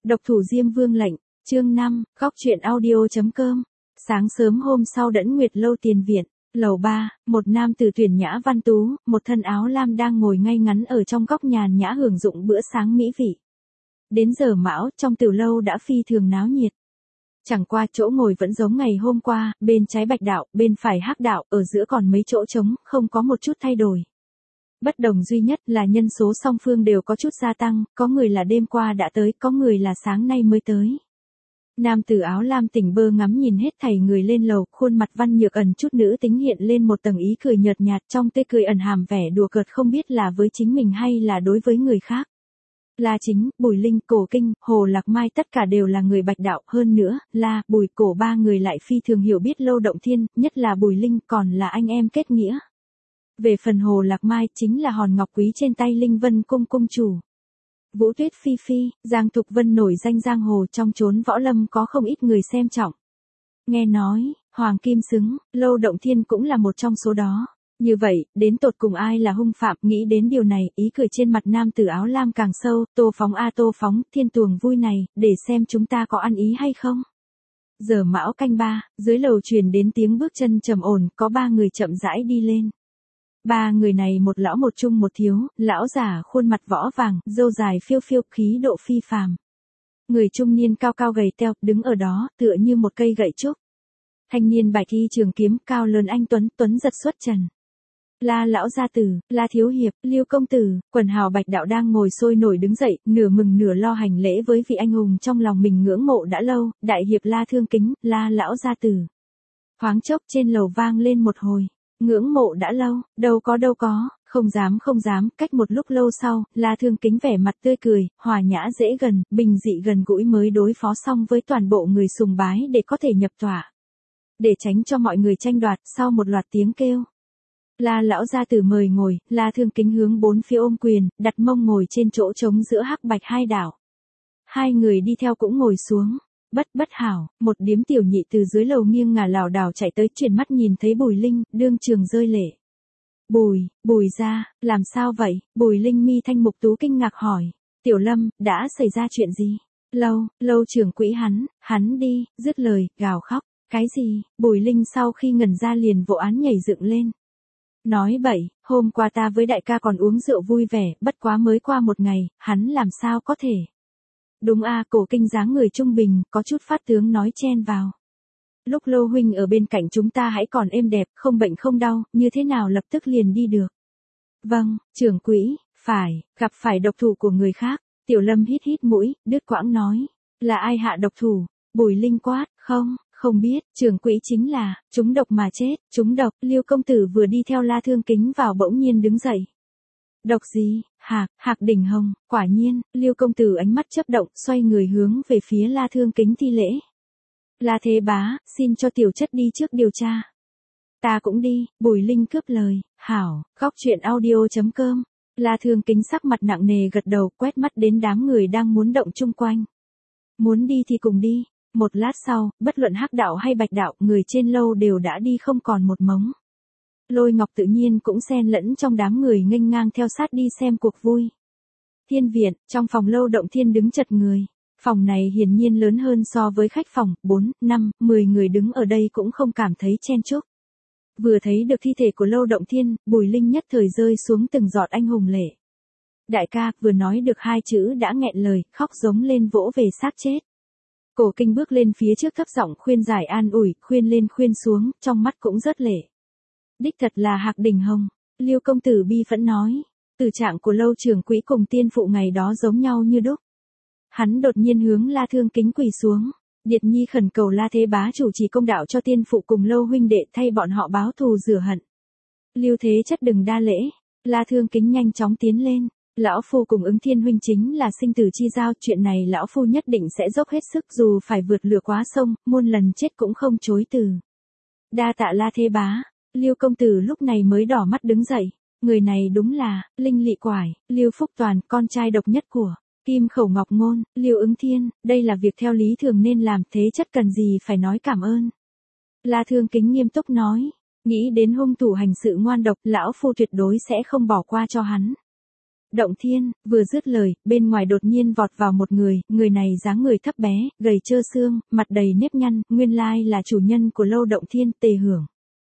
Độc thủ Diêm Vương lệnh, chương 5, góc truyện audio.com. Sáng sớm hôm sau Đẫn Nguyệt lâu tiền viện, lầu 3, một nam tử tuyển nhã văn tú, một thân áo lam đang ngồi ngay ngắn ở trong góc nhàn nhã hưởng dụng bữa sáng mỹ vị. Đến giờ mão, trong tiểu lâu đã phi thường náo nhiệt. Chẳng qua chỗ ngồi vẫn giống ngày hôm qua, bên trái Bạch đạo, bên phải Hắc đạo, ở giữa còn mấy chỗ trống, không có một chút thay đổi. Bất đồng duy nhất là nhân số song phương đều có chút gia tăng, có người là đêm qua đã tới, có người là sáng nay mới tới. Nam tử áo lam tỉnh bơ ngắm nhìn hết thảy người lên lầu, khuôn mặt văn nhược ẩn chút nữ tính hiện lên một tầng ý cười nhợt nhạt, trong tươi cười ẩn hàm vẻ đùa cợt, không biết là với chính mình hay là đối với người khác. La Chính, Bùi Linh, Cổ Kinh, Hồ Lạc Mai tất cả đều là người Bạch đạo, hơn nữa, La, Bùi, Cổ ba người lại phi thường hiểu biết Lâu Động Thiên, nhất là Bùi Linh còn là anh em kết nghĩa. Về phần Hồ Lạc Mai chính là hòn ngọc quý trên tay Linh Vân cung cung chủ. Vũ Tuyết Phi Phi, Giang Thục Vân nổi danh giang hồ trong chốn võ lâm có không ít người xem trọng. Nghe nói, Hoàng Kim Xứng, Lâu Động Thiên cũng là một trong số đó. Như vậy, đến tột cùng ai là hung phạm, nghĩ đến điều này, ý cười trên mặt nam tử áo lam càng sâu, Tô Phóng a Tô Phóng, thiên tuồng vui này, để xem chúng ta có ăn ý hay không. Giờ mão canh 3, dưới lầu truyền đến tiếng bước chân trầm ổn, có 3 người chậm rãi đi lên. 3 người này một lão một trung một thiếu, lão giả khuôn mặt võ vàng, râu dài phiêu phiêu, khí độ phi phàm. Người trung niên cao cao gầy teo, đứng ở đó, tựa như một cây gậy trúc. Thanh niên bạch y trường kiếm, cao lớn anh tuấn giật xuất trần. La lão gia tử, La thiếu hiệp, Lưu công tử, quần hào Bạch đạo đang ngồi sôi nổi đứng dậy, nửa mừng nửa lo hành lễ với vị anh hùng trong lòng mình ngưỡng mộ đã lâu, đại hiệp La thương kính, La lão gia tử. Thoáng chốc trên lầu vang lên một hồi, ngưỡng mộ đã lâu, đâu có, không dám, cách một lúc lâu sau, La thương kính vẻ mặt tươi cười, hòa nhã dễ gần, bình dị gần gũi mới đối phó xong với toàn bộ người sùng bái để có thể nhập tỏa. Để tránh cho mọi người tranh đoạt, sau một loạt tiếng kêu. La lão gia tử mời ngồi, La thương kính hướng bốn phía ôm quyền, đặt mông ngồi trên chỗ trống giữa Hắc Bạch hai đảo. Hai người đi theo cũng ngồi xuống. Bất hảo, một điếm tiểu nhị từ dưới lầu nghiêng ngả lảo đảo chạy tới, chuyển mắt nhìn thấy Bùi Linh, đương trường rơi lệ. Bùi gia, làm sao vậy? Bùi Linh mi thanh mục tú kinh ngạc hỏi. Tiểu Lâm, đã xảy ra chuyện gì? Lâu trưởng quỹ hắn đi, dứt lời, gào khóc. Cái gì? Bùi Linh sau khi ngẩn ra liền vỗ án nhảy dựng lên. Nói bậy, hôm qua ta với đại ca còn uống rượu vui vẻ, bất quá mới qua một ngày, hắn làm sao có thể. Đúng a, Cổ Kinh dáng người trung bình, có chút phát tướng nói chen vào. Lúc Lô huynh ở bên cạnh chúng ta hãy còn êm đẹp, không bệnh không đau, như thế nào lập tức liền đi được. Vâng, trưởng quỹ, gặp phải độc thủ của người khác. Tiểu Lâm hít mũi, đứt quãng nói. Là ai hạ độc thủ? Bùi Linh quát, không biết, trưởng quỹ chính là, trúng độc mà chết, trúng độc. Lưu công tử vừa đi theo La thương kính vào bỗng nhiên đứng dậy. Độc gì? Hạc đỉnh hồng, quả nhiên. Lưu công tử ánh mắt chớp động, xoay người hướng về phía La thương kính thi lễ. La thế bá, xin cho tiểu chất đi trước điều tra. Ta cũng đi, Bùi Linh cướp lời. Hảo, góc truyện audio.com. La thương kính sắc mặt nặng nề gật đầu, quét mắt đến đám người đang muốn động chung quanh. Muốn đi thì cùng đi. Một lát sau, bất luận Hắc đạo hay Bạch đạo, người trên lâu đều đã đi không còn một mống. Lôi Ngọc tự nhiên cũng xen lẫn trong đám người nghênh ngang theo sát đi xem cuộc vui. Thiên viện, trong phòng Lâu Động Thiên đứng chật người. Phòng này hiển nhiên lớn hơn so với khách phòng, 4, 5, 10 người đứng ở đây cũng không cảm thấy chen chúc. Vừa thấy được thi thể của Lâu Động Thiên, Bùi Linh nhất thời rơi xuống từng giọt anh hùng lệ. Đại ca, vừa nói được 2 chữ đã nghẹn lời, khóc giống lên vỗ về xác chết. Cổ Kinh bước lên phía trước thấp giọng khuyên giải an ủi, khuyên lên khuyên xuống, trong mắt cũng rớt lệ. Đích thật là Hạc đỉnh hồng. Lưu công tử bi phẫn nói. Tử trạng của Lâu trưởng quỹ cùng tiên phụ ngày đó giống nhau như đúc. Hắn đột nhiên hướng La thương kính quỳ xuống. Điệt nhi khẩn cầu La thế bá chủ trì công đạo cho tiên phụ cùng Lâu huynh đệ thay bọn họ báo thù rửa hận. Lưu thế chất đừng đa lễ. La thương kính nhanh chóng tiến lên. Lão phu cùng Ứng Thiên huynh chính là sinh tử chi giao, chuyện này lão phu nhất định sẽ dốc hết sức, dù phải vượt lửa quá sông, muôn lần chết cũng không chối từ. Đa tạ La thế bá. Lưu công tử lúc này mới đỏ mắt đứng dậy. Người này đúng là Linh Lị Quải, Lưu Phúc Toàn, con trai độc nhất của Kim Khẩu Ngọc Ngôn, Lưu Ứng Thiên, đây là việc theo lý thường nên làm, thế chất cần gì phải nói cảm ơn. La thương kính nghiêm túc nói, nghĩ đến hung thủ hành sự ngoan độc, lão phu tuyệt đối sẽ không bỏ qua cho hắn. Động Thiên, vừa dứt lời, bên ngoài đột nhiên vọt vào một người này dáng người thấp bé, gầy trơ xương, mặt đầy nếp nhăn, nguyên lai là chủ nhân của lâu Động Thiên, Tề Hưởng.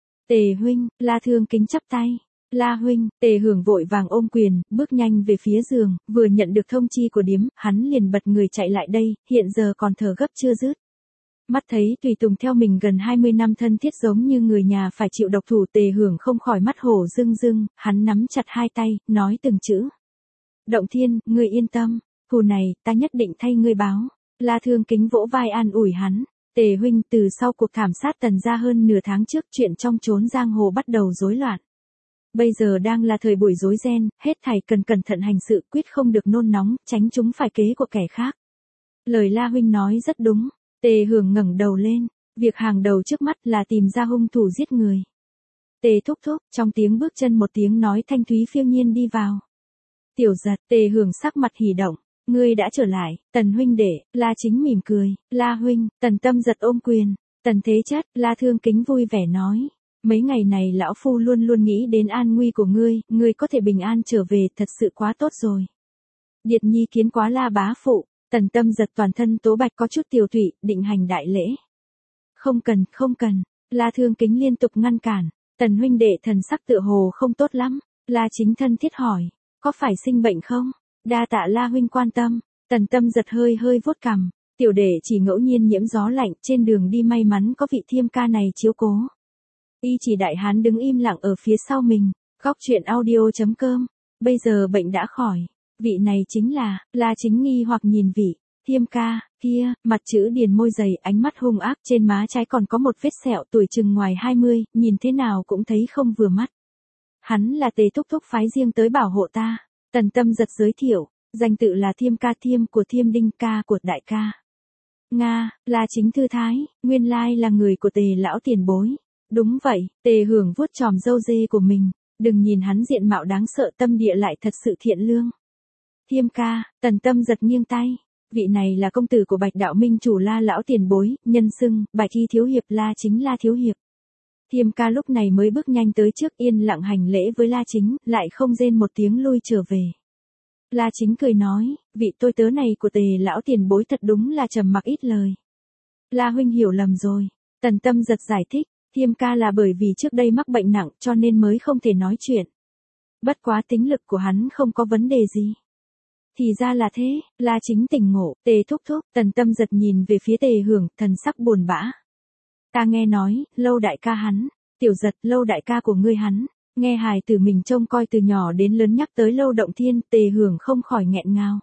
Tề huynh, La Thương kính chắp tay. La huynh, Tề Hưởng vội vàng ôm quyền, bước nhanh về phía giường, vừa nhận được thông chi của điếm, hắn liền bật người chạy lại đây, hiện giờ còn thở gấp chưa dứt. Mắt thấy tùy tùng theo mình gần 20 năm thân thiết giống như người nhà phải chịu độc thủ, Tề Hưởng không khỏi mắt hổ rưng rưng, hắn nắm chặt hai tay, nói từng chữ. Động Thiên, ngươi yên tâm, thù này, ta nhất định thay ngươi báo. La Thương kính vỗ vai an ủi hắn. Tề huynh, từ sau cuộc thảm sát Tần gia hơn nửa tháng trước, chuyện trong chốn giang hồ bắt đầu rối loạn. Bây giờ đang là thời buổi rối ren, hết thảy cần cẩn thận hành sự, quyết không được nôn nóng, tránh chúng phải kế của kẻ khác. Lời La huynh nói rất đúng. Tề Hưởng ngẩng đầu lên, việc hàng đầu trước mắt là tìm ra hung thủ giết người. Tề thúc thúc, trong tiếng bước chân một tiếng nói thanh thúy phiêu nhiên đi vào. Tiểu Giật, Tề Hưởng sắc mặt hỉ động, ngươi đã trở lại, Tần huynh đệ. La Chính mỉm cười, La huynh. Tần Tâm Giật ôm quyền, Tần thế chất. La Thương kính vui vẻ nói, mấy ngày này lão phu luôn luôn nghĩ đến an nguy của ngươi có thể bình an trở về thật sự quá tốt rồi. Điệt nhi kiến quá La bá phụ. Tần Tâm Giật toàn thân tố bạch có chút tiều tụy, định hành đại lễ. Không cần. La Thương kính liên tục ngăn cản. Tần huynh đệ thần sắc tựa hồ không tốt lắm. La Chính thân thiết hỏi, có phải sinh bệnh không? Đa tạ La huynh quan tâm. Tần Tâm Giật hơi vuốt cằm, tiểu đệ chỉ ngẫu nhiên nhiễm gió lạnh, trên đường đi may mắn có vị Thiêm ca này chiếu cố. Y chỉ đại hán đứng im lặng ở phía sau mình. Góc truyện audio.com. Bây giờ bệnh đã khỏi. Vị này chính là, La Chính nghi hoặc nhìn vị Thiêm ca kia, mặt chữ điền môi dày, ánh mắt hung ác, trên má trái còn có một vết sẹo, tuổi chừng ngoài 20, nhìn thế nào cũng thấy không vừa mắt. Hắn là Tề thúc thúc phái riêng tới bảo hộ ta. Tần Tâm Giật giới thiệu, danh tự là Thiêm ca, Thiêm của Thiêm Đinh, ca của đại ca. Nga, La Chính thư thái, nguyên lai là người của Tề lão tiền bối. Đúng vậy. Tề Hưởng vuốt chòm râu dê của mình, đừng nhìn hắn diện mạo đáng sợ, tâm địa lại thật sự thiện lương. Thiêm ca. Tần Tâm Giật nghiêng tay, vị này là công tử của Bạch đạo minh chủ La lão tiền bối, nhân xưng Bạch y thiếu hiệp. La Chính, La thiếu hiệp. Thiêm ca lúc này mới bước nhanh tới trước, yên lặng hành lễ với La Chính, lại không rên một tiếng lui trở về. La Chính cười nói, vị tôi tớ này của Tề lão tiền bối thật đúng là trầm mặc ít lời. La huynh hiểu lầm rồi. Tần Tâm Giật giải thích, Thiêm ca là bởi vì trước đây mắc bệnh nặng cho nên mới không thể nói chuyện. Bất quá tính lực của hắn không có vấn đề gì. Thì ra là thế. La Chính tỉnh ngộ, Tề thúc thúc. Tần Tâm Giật nhìn về phía Tề Hưởng, thần sắc buồn bã. Ta nghe nói, lâu đại ca hắn. Tiểu Giật, lâu đại ca của ngươi hắn. Nghe hài tử mình trông coi từ nhỏ đến lớn nhắc tới lâu Động Thiên, Tề Hưởng không khỏi nghẹn ngào.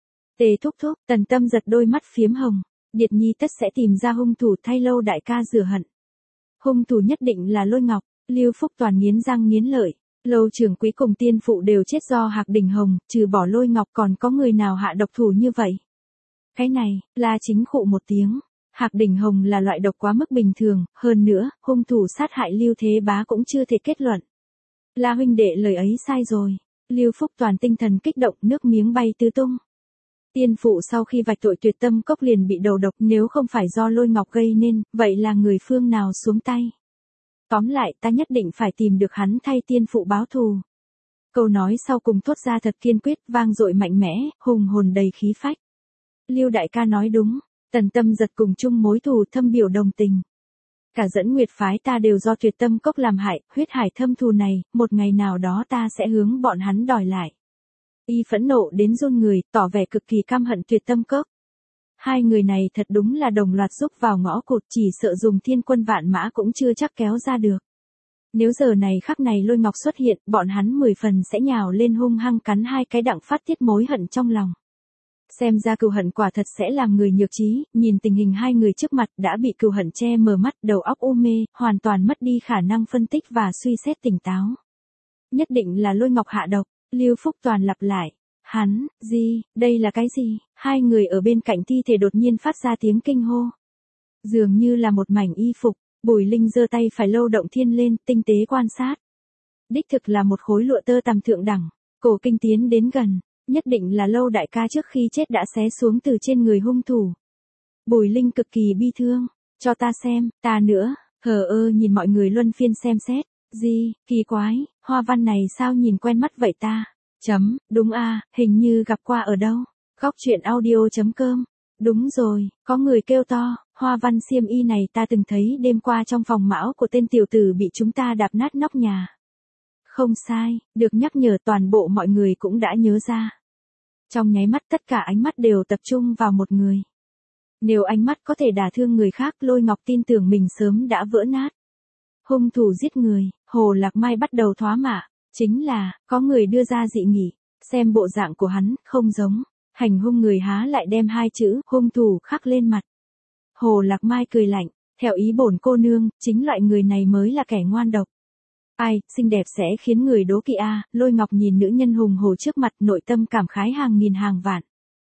Tề thúc thúc. Tần Tâm Giật đôi mắt phiếm hồng. Điệt nhi tất sẽ tìm ra hung thủ thay lâu đại ca rửa hận. Hung thủ nhất định là Lôi Ngọc. Lưu Phúc Toàn nghiến răng nghiến lợi. Lâu trưởng quý cùng tiên phụ đều chết do Hạc Đình Hồng, trừ bỏ Lôi Ngọc còn có người nào hạ độc thủ như vậy? Cái này, La Chính khụ một tiếng. Hạc Đình Hồng là loại độc quá mức bình thường, hơn nữa, hung thủ sát hại Lưu Thế Bá cũng chưa thể kết luận. La huynh đệ lời ấy sai rồi. Lưu Phúc Toàn tinh thần kích động, nước miếng bay tứ tung. Tiên phụ sau khi vạch tội Tuyệt Tâm Cốc liền bị đầu độc, nếu không phải do Lôi Ngọc gây nên, vậy là người phương nào xuống tay? Tóm lại, ta nhất định phải tìm được hắn thay tiên phụ báo thù. Câu nói sau cùng thốt ra thật kiên quyết, vang dội mạnh mẽ, hùng hồn đầy khí phách. Lưu đại ca nói đúng. Tần Tâm Giật cùng chung mối thù, thâm biểu đồng tình. Cả Dẫn Nguyệt phái ta đều do Tuyệt Tâm Cốc làm hại, huyết hải thâm thù này, một ngày nào đó ta sẽ hướng bọn hắn đòi lại. Y phẫn nộ đến run người, tỏ vẻ cực kỳ căm hận Tuyệt Tâm Cốc. Hai người này thật đúng là đồng loạt rúc vào ngõ cụt, chỉ sợ dùng thiên quân vạn mã cũng chưa chắc kéo ra được. Nếu giờ này khắc này Lôi Ngọc xuất hiện, bọn hắn 10 phần sẽ nhào lên hung hăng cắn hai cái đặng phát tiết mối hận trong lòng. Xem ra cừu hận quả thật sẽ làm người nhược trí, nhìn tình hình hai người trước mặt đã bị cừu hận che mờ mắt, đầu óc u mê, hoàn toàn mất đi khả năng phân tích và suy xét tỉnh táo. Nhất định là Lôi Ngọc hạ độc. Lưu Phúc Toàn lặp lại. Hắn, gì, đây là cái gì? Hai người ở bên cạnh thi thể đột nhiên phát ra tiếng kinh hô. Dường như là một mảnh y phục, Bùi Linh giơ tay phải lâu Động Thiên lên, tinh tế quan sát. Đích thực là một khối lụa tơ tằm thượng đẳng. Cổ Kinh tiến đến gần, nhất định là lâu đại ca trước khi chết đã xé xuống từ trên người hung thủ. Bùi Linh cực kỳ bi thương, cho ta xem, ta nữa, hờ ơ nhìn mọi người luân phiên xem xét. Gì, kỳ quái, hoa văn này sao nhìn quen mắt vậy ta? Đúng a, hình như gặp qua ở đâu. Góc chuyện audio.com. Đúng rồi, có người kêu to, hoa văn xiêm y này ta từng thấy đêm qua trong phòng mão của tên tiểu tử bị chúng ta đạp nát nóc nhà. Không sai, được nhắc nhở toàn bộ mọi người cũng đã nhớ ra. Trong nháy mắt tất cả ánh mắt đều tập trung vào một người. Nếu ánh mắt có thể đả thương người khác, Lôi Ngọc tin tưởng mình sớm đã vỡ nát. Hung thủ giết người, Hồ Lạc Mai bắt đầu thoá mạ. Chính là, có người đưa ra dị nghị, xem bộ dạng của hắn, không giống. Hành hung người há lại đem hai chữ, hung thủ khắc lên mặt. Hồ Lạc Mai cười lạnh, theo ý bổn cô nương, chính loại người này mới là kẻ ngoan độc. Ai, xinh đẹp sẽ khiến người đố kỵ a. Lôi Ngọc nhìn nữ nhân hùng hồ trước mặt, nội tâm cảm khái hàng nghìn hàng vạn.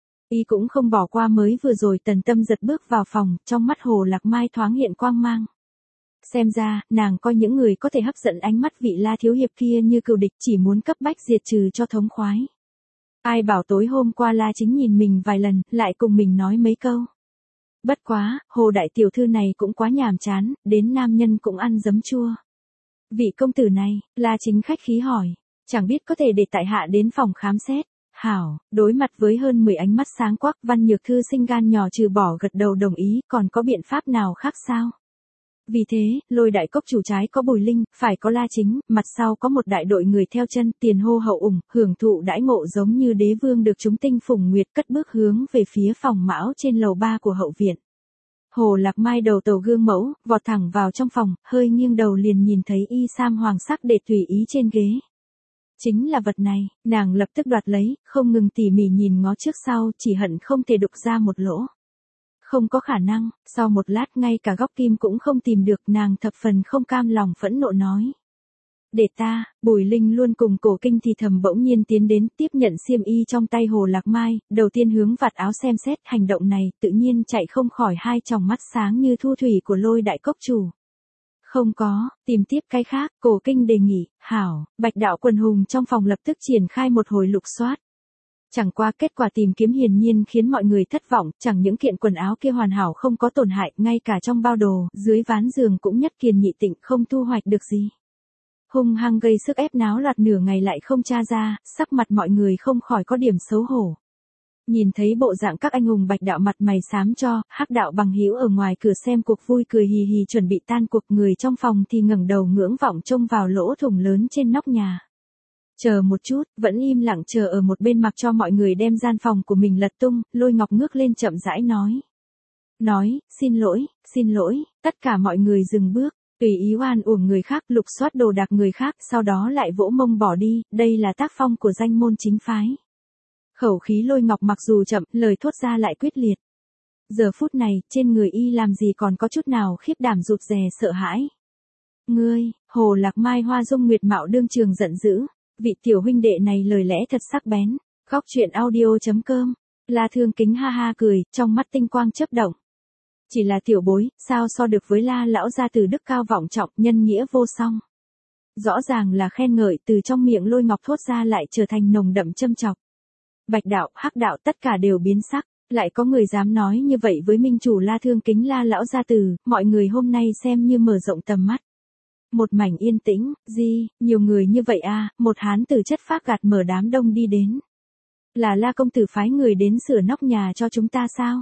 Y cũng không bỏ qua mới vừa rồi Tần Tâm giật bước vào phòng, trong mắt Hồ Lạc Mai thoáng hiện quang mang. Xem ra, nàng coi những người có thể hấp dẫn ánh mắt vị La thiếu hiệp kia như cừu địch, chỉ muốn cấp bách diệt trừ cho thống khoái. Ai bảo tối hôm qua La Chính nhìn mình vài lần, lại cùng mình nói mấy câu. Bất quá, Hồ đại tiểu thư này cũng quá nhàm chán, đến nam nhân cũng ăn giấm chua. Vị công tử này, La Chính khách khí hỏi, chẳng biết có thể để tại hạ đến phòng khám xét. Hảo, đối mặt với hơn 10 ánh mắt sáng quắc, Văn Nhược Thư sinh gan nhỏ trừ bỏ gật đầu đồng ý, còn có biện pháp nào khác sao? Vì thế, Lôi đại cốc chủ trái có Bùi Linh, phải có La Chính, mặt sau có một đại đội người theo chân, tiền hô hậu ủng, hưởng thụ đãi ngộ giống như đế vương được chúng tinh phùng nguyệt, cất bước hướng về phía phòng mão trên lầu 3 của hậu viện. Hồ Lạc Mai đầu tàu gương mẫu, vọt thẳng vào trong phòng, hơi nghiêng đầu liền nhìn thấy y sam hoàng sắc để tùy ý trên ghế. Chính là vật này, nàng lập tức đoạt lấy, không ngừng tỉ mỉ nhìn ngó trước sau, chỉ hận không thể đục ra một lỗ. Không có khả năng, sau một lát ngay cả góc kim cũng không tìm được, nàng thập phần không cam lòng phẫn nộ nói. Để ta, Bùi Linh luôn cùng Cổ Kinh thì thầm bỗng nhiên tiến đến, tiếp nhận xiêm y trong tay Hồ Lạc Mai, đầu tiên hướng vạt áo xem xét, hành động này tự nhiên chạy không khỏi hai tròng mắt sáng như thu thủy của Lôi đại cốc chủ. Không có, tìm tiếp cái khác, Cổ Kinh đề nghị, hảo, Bạch đạo quần hùng trong phòng lập tức triển khai một hồi lục soát. Chẳng qua kết quả tìm kiếm hiển nhiên khiến mọi người thất vọng, chẳng những kiện quần áo kia hoàn hảo không có tổn hại, ngay cả trong bao đồ, dưới ván giường cũng nhất kiền nhị tịnh, không thu hoạch được gì. Hung hăng gây sức ép náo loạt nửa ngày lại không tra ra, sắc mặt mọi người không khỏi có điểm xấu hổ. Nhìn thấy bộ dạng các anh hùng Bạch đạo mặt mày xám cho, Hắc đạo bằng hữu ở ngoài cửa xem cuộc vui cười hì hì chuẩn bị tan cuộc, người trong phòng thì ngẩng đầu ngưỡng vọng trông vào lỗ thủng lớn trên nóc nhà. Chờ một chút, vẫn im lặng chờ ở một bên mặc cho mọi người đem gian phòng của mình lật tung, Lôi Ngọc ngước lên chậm rãi nói, xin lỗi, tất cả mọi người dừng bước, tùy ý oan uổng người khác, lục soát đồ đạc người khác, sau đó lại vỗ mông bỏ đi, đây là tác phong của danh môn chính phái. Khẩu khí Lôi Ngọc mặc dù chậm, lời thốt ra lại quyết liệt. Giờ phút này, trên người y làm gì còn có chút nào khiếp đảm rụt rè sợ hãi. Ngươi, Hồ Lạc Mai hoa dung nguyệt mạo đương trường giận dữ. Vị tiểu huynh đệ này lời lẽ thật sắc bén. Góc chuyện audio.com. La Thương Kính ha ha cười, trong mắt tinh quang chớp động. Chỉ là tiểu bối, sao so được với La lão gia từ đức cao vọng trọng, nhân nghĩa vô song. Rõ ràng là khen ngợi, từ trong miệng Lôi Ngọc thốt ra lại trở thành nồng đậm châm chọc. Bạch đạo, Hắc đạo tất cả đều biến sắc, lại có người dám nói như vậy với minh chủ La Thương Kính La lão gia từ, mọi người hôm nay xem như mở rộng tầm mắt. Một mảnh yên tĩnh, nhiều người như vậy à, một hán tử chất phác gạt mở đám đông đi đến. Là La công tử phái người đến sửa nóc nhà cho chúng ta sao?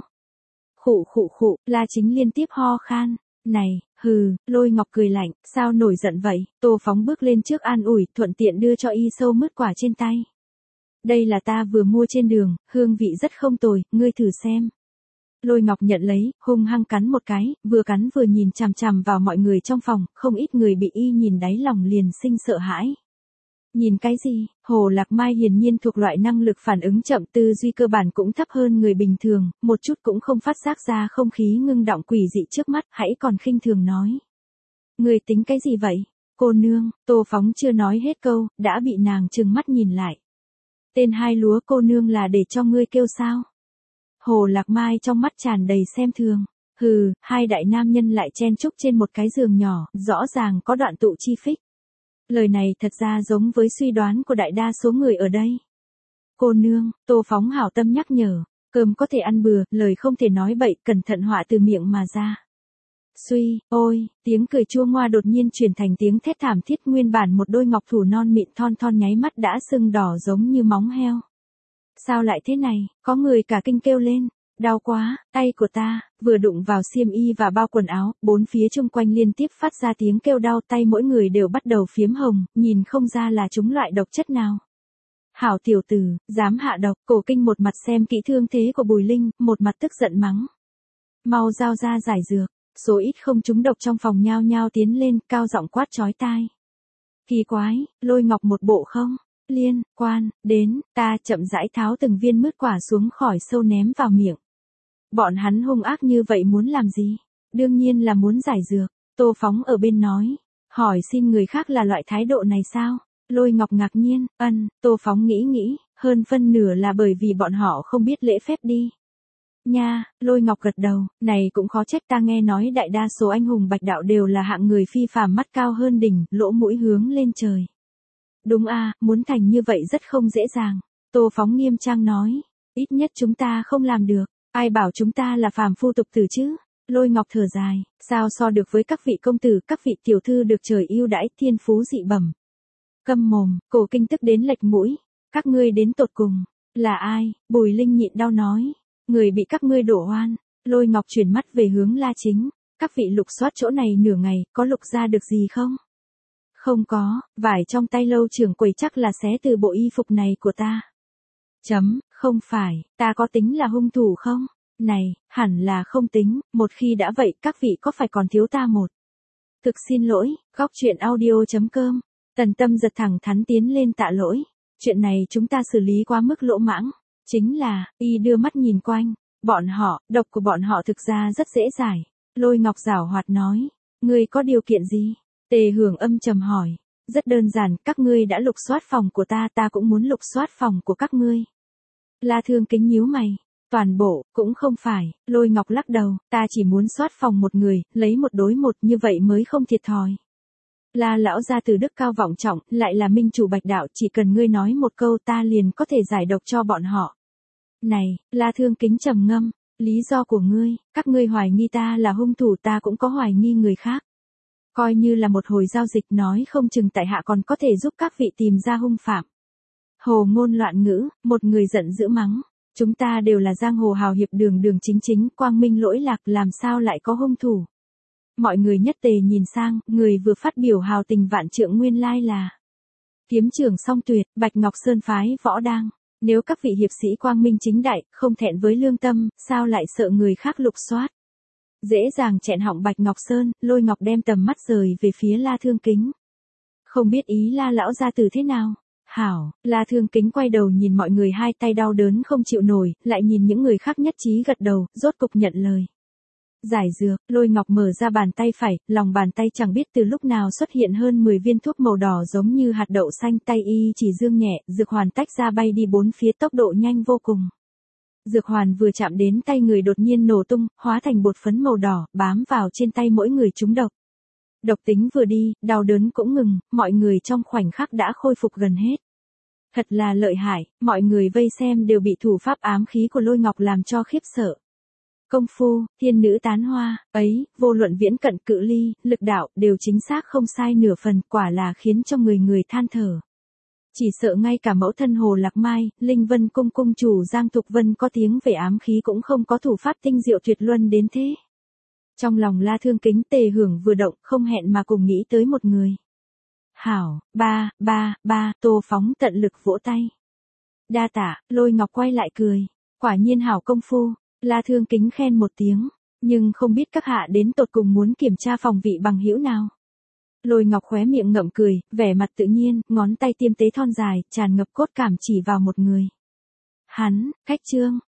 Khụ, La Chính liên tiếp ho khan. Này, Lôi Ngọc cười lạnh, sao nổi giận vậy? Tô Phóng bước lên trước an ủi, thuận tiện đưa cho y sâu mứt quả trên tay. Đây là ta vừa mua trên đường, hương vị rất không tồi, ngươi thử xem. Lôi Ngọc nhận lấy, hung hăng cắn một cái, vừa cắn vừa nhìn chằm chằm vào mọi người trong phòng, không ít người bị y nhìn đáy lòng liền sinh sợ hãi. Nhìn cái gì? Hồ Lạc Mai hiển nhiên thuộc loại năng lực phản ứng chậm, tư duy cơ bản cũng thấp hơn người bình thường, một chút cũng không phát giác ra không khí ngưng động quỷ dị trước mắt, hãy còn khinh thường nói. Người tính cái gì vậy? Cô nương, Tô Phóng chưa nói hết câu, đã bị nàng trừng mắt nhìn lại. Tên hai lúa cô nương là để cho ngươi kêu sao? Hồ Lạc Mai trong mắt tràn đầy xem thường. Hai đại nam nhân lại chen chúc trên một cái giường nhỏ, rõ ràng có đoạn tụ chi phích. Lời này thật ra giống với suy đoán của đại đa số người ở đây. Cô nương, Tô Phóng hảo tâm nhắc nhở, cơm có thể ăn bừa, lời không thể nói bậy, cẩn thận họa từ miệng mà ra. Suy, ôi, tiếng cười chua ngoa đột nhiên chuyển thành tiếng thét thảm thiết, nguyên bản một đôi ngọc thủ non mịn thon thon nháy mắt đã sưng đỏ giống như móng heo. Sao lại thế này, có người cả kinh kêu lên. Đau quá, tay của ta, vừa đụng vào xiêm y và bao quần áo, bốn phía chung quanh liên tiếp phát ra tiếng kêu đau, tay mỗi người đều bắt đầu phiếm hồng, nhìn không ra là chúng loại độc chất nào. Hảo tiểu tử, dám hạ độc, Cổ Kinh một mặt xem kỹ thương thế của Bùi Linh, một mặt tức giận mắng. Mau giao ra giải dược, số ít không trúng độc trong phòng nhao nhao tiến lên, cao giọng quát chói tai. Kỳ quái, Lôi Ngọc một bộ không liên quan đến ta, chậm rãi tháo từng viên mứt quả xuống khỏi sâu ném vào miệng. Bọn hắn hung ác như vậy muốn làm gì? Đương nhiên là muốn giải dược. Tô Phóng ở bên nói. Hỏi xin người khác là loại thái độ này sao? Lôi Ngọc ngạc nhiên, Tô Phóng nghĩ, hơn phân nửa là bởi vì bọn họ không biết lễ phép đi. Nha, Lôi Ngọc gật đầu, này cũng khó trách, ta nghe nói đại đa số anh hùng bạch đạo đều là hạng người phi phàm, mắt cao hơn đỉnh, lỗ mũi hướng lên trời. Đúng a, muốn thành như vậy rất không dễ dàng. Tô Phóng nghiêm trang nói, ít nhất chúng ta không làm được. Ai bảo chúng ta là phàm phu tục tử chứ? Lôi Ngọc thở dài, sao so được với các vị công tử, các vị tiểu thư được trời ưu đãi, thiên phú dị bẩm. Câm mồm, Cổ Kinh tức đến lệch mũi. Các ngươi đến tột cùng là ai? Bùi Linh nhịn đau nói, người bị các ngươi đổ oan. Lôi Ngọc chuyển mắt về hướng La Chính, các vị lục soát chỗ này nửa ngày, có lục ra được gì không? Không có, vải trong tay Lâu trưởng quầy chắc là xé từ bộ y phục này của ta. Không phải, ta có tính là hung thủ không? Này, hẳn là không tính, một khi đã vậy các vị có phải còn thiếu ta một. Thực xin lỗi, góc truyện audio.com. Tần Tâm giật thẳng thắn tiến lên tạ lỗi. Chuyện này chúng ta xử lý quá mức lỗ mãng. Chính là, y đưa mắt nhìn quanh. Bọn họ, độc của bọn họ thực ra rất dễ giải. Lôi Ngọc giảo hoạt nói. Ngươi có điều kiện gì? Tề Hưởng âm trầm hỏi. Rất đơn giản, các ngươi đã lục soát phòng của ta, ta cũng muốn lục soát phòng của các ngươi. La Thương Kính nhíu mày. Toàn bộ, cũng không phải, Lôi Ngọc lắc đầu, ta chỉ muốn soát phòng một người, lấy một đối một, như vậy mới không thiệt thòi. La lão gia từ đức cao vọng trọng, lại là minh chủ bạch đạo, chỉ cần ngươi nói một câu ta liền có thể giải độc cho bọn họ. Này, La Thương Kính trầm ngâm, lý do của ngươi, các ngươi hoài nghi ta là hung thủ, ta cũng có hoài nghi người khác. Coi như là một hồi giao dịch, nói không chừng tại hạ còn có thể giúp các vị tìm ra hung phạm. Hồ ngôn loạn ngữ, một người giận dữ mắng. Chúng ta đều là giang hồ hào hiệp, đường đường chính chính, quang minh lỗi lạc, làm sao lại có hung thủ. Mọi người nhất tề nhìn sang, người vừa phát biểu hào tình vạn trượng nguyên lai là kiếm trưởng song tuyệt, Bạch Ngọc Sơn phái Võ Đang. Nếu các vị hiệp sĩ quang minh chính đại, không thẹn với lương tâm, sao lại sợ người khác lục soát. Dễ dàng chẹn họng Bạch Ngọc Sơn. Lôi Ngọc đem tầm mắt rời về phía La Thương Kính. Không biết ý La lão gia từ thế nào. Hảo, La Thương Kính quay đầu nhìn mọi người, hai tay đau đớn không chịu nổi, lại nhìn những người khác nhất trí gật đầu, rốt cục nhận lời. Giải dược, Lôi Ngọc mở ra bàn tay phải, lòng bàn tay chẳng biết từ lúc nào xuất hiện hơn 10 viên thuốc màu đỏ giống như hạt đậu xanh, tay y chỉ dương nhẹ, dược hoàn tách ra bay đi bốn phía, tốc độ nhanh vô cùng. Dược hoàn vừa chạm đến tay người đột nhiên nổ tung, hóa thành bột phấn màu đỏ, bám vào trên tay mỗi người trúng độc. Độc tính vừa đi, đau đớn cũng ngừng, mọi người trong khoảnh khắc đã khôi phục gần hết. Thật là lợi hại, mọi người vây xem đều bị thủ pháp ám khí của Lôi Ngọc làm cho khiếp sợ. Công phu, thiên nữ tán hoa, ấy, vô luận viễn cận cự ly, lực đạo, đều chính xác không sai nửa phần, quả là khiến cho người than thở. Chỉ sợ ngay cả mẫu thân Hồ Lạc Mai, Linh Vân cung cung chủ Giang Thục Vân có tiếng về ám khí cũng không có thủ pháp tinh diệu tuyệt luân đến thế. Trong lòng La Thương Kính, Tề Hưởng vừa động, không hẹn mà cùng nghĩ tới một người. Hảo, Tô Phóng tận lực vỗ tay. Đa tạ, Lôi Ngọc quay lại cười. Quả nhiên hảo công phu. La Thương Kính khen một tiếng, nhưng không biết các hạ đến tột cùng muốn kiểm tra phòng vị bằng hữu nào. Lôi Ngọc khóe miệng ngậm cười, vẻ mặt tự nhiên, ngón tay tiêm tế thon dài, tràn ngập cốt cảm chỉ vào một người. Hắn, Cách Trương.